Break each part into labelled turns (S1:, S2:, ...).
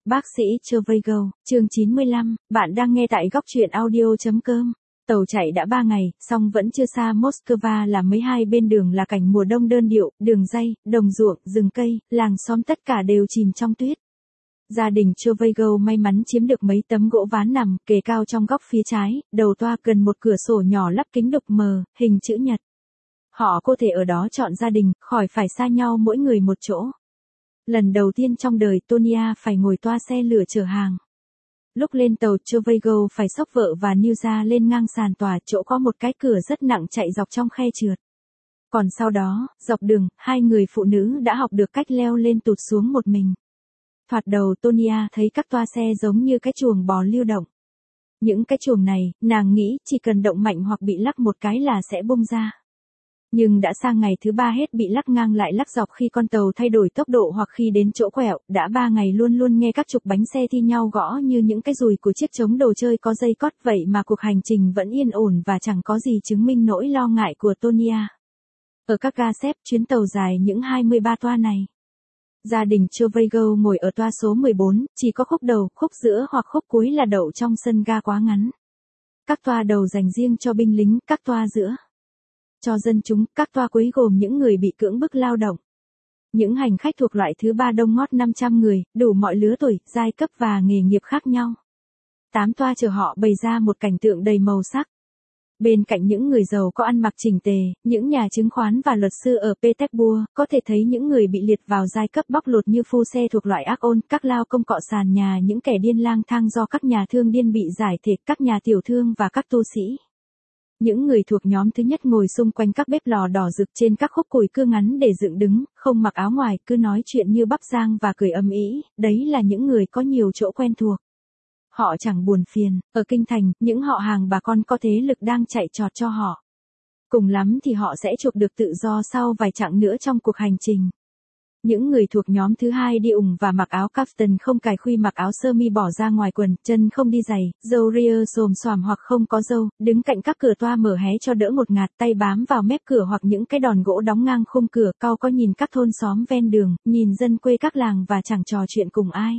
S1: Bác sĩ Chevrolet, chương 95, bạn đang nghe tại góc truyện audio.com. Tàu chạy đã 3 ngày, song vẫn chưa xa Moscow là mấy hai bên đường là cảnh mùa đông đơn điệu, đường ray, đồng ruộng, rừng cây, làng xóm tất cả đều chìm trong tuyết. Gia đình Chevrolet may mắn chiếm được mấy tấm gỗ ván nằm kề cao trong góc phía trái, đầu toa gần một cửa sổ nhỏ lắp kính đục mờ, hình chữ nhật. Họ có thể ở đó chọn gia đình, khỏi phải xa nhau mỗi người một chỗ. Lần đầu tiên trong đời Tonya phải ngồi toa xe lửa chở hàng. Lúc lên tàu Chevrolet phải xốc vợ và Nilsa lên ngang sàn tòa, chỗ có một cái cửa rất nặng chạy dọc trong khe trượt. Còn sau đó, dọc đường, hai người phụ nữ đã học được cách leo lên tụt xuống một mình. Thoạt đầu Tonya thấy các toa xe giống như cái chuồng bò lưu động. Những cái chuồng này, nàng nghĩ chỉ cần động mạnh hoặc bị lắc một cái là sẽ bung ra. Nhưng đã sang ngày thứ 3 hết bị lắc ngang lại lắc dọc khi con tàu thay đổi tốc độ hoặc khi đến chỗ quẹo, đã 3 ngày luôn luôn nghe các trục bánh xe thi nhau gõ như những cái dùi của chiếc trống đồ chơi có dây cót, vậy mà cuộc hành trình vẫn yên ổn và chẳng có gì chứng minh nỗi lo ngại của Tonya. Ở các ga xếp chuyến tàu dài những 23 toa này, gia đình Chevrolet ngồi ở toa số 14, chỉ có khúc đầu, khúc giữa hoặc khúc cuối là đậu trong sân ga quá ngắn. Các toa đầu dành riêng cho binh lính, các toa giữa cho dân chúng, các toa cuối gồm những người bị cưỡng bức lao động. Những hành khách thuộc loại thứ 3 đông ngót 500 người, đủ mọi lứa tuổi, giai cấp và nghề nghiệp khác nhau. 8 toa chở họ bày ra một cảnh tượng đầy màu sắc. Bên cạnh những người giàu có ăn mặc chỉnh tề, những nhà chứng khoán và luật sư ở Petersburg, có thể thấy những người bị liệt vào giai cấp bóc lột như phu xe thuộc loại ác ôn, các lao công cọ sàn nhà, những kẻ điên lang thang do các nhà thương điên bị giải thể, các nhà tiểu thương và các tu sĩ. Những người thuộc nhóm thứ nhất ngồi xung quanh các bếp lò đỏ rực trên các khúc củi cưa ngắn để dựng đứng, không mặc áo ngoài, cứ nói chuyện như bắp rang và cười ầm ĩ, đấy là những người có nhiều chỗ quen thuộc. Họ chẳng buồn phiền, ở kinh thành, những họ hàng bà con có thế lực đang chạy trọt cho họ. Cùng lắm thì họ sẽ chuộc được tự do sau vài chặng nữa trong cuộc hành trình. Những người thuộc nhóm thứ hai đi ủng và mặc áo caftan không cài khuy, mặc áo sơ mi bỏ ra ngoài quần, chân không đi giày, râu ria xồm xoàm hoặc không có râu, đứng cạnh các cửa toa mở hé cho đỡ một ngạt, tay bám vào mép cửa hoặc những cái đòn gỗ đóng ngang khung cửa, cau có nhìn các thôn xóm ven đường, nhìn dân quê các làng và chẳng trò chuyện cùng ai.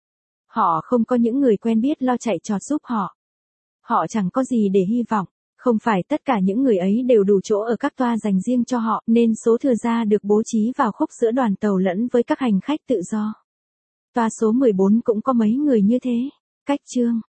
S1: Họ không có những người quen biết lo chạy trọt giúp họ. Họ chẳng có gì để hy vọng. Không phải tất cả những người ấy đều đủ chỗ ở các toa dành riêng cho họ, nên số thừa ra được bố trí vào khúc giữa đoàn tàu lẫn với các hành khách tự do. Toa số 14 cũng có mấy người như thế. Cách chương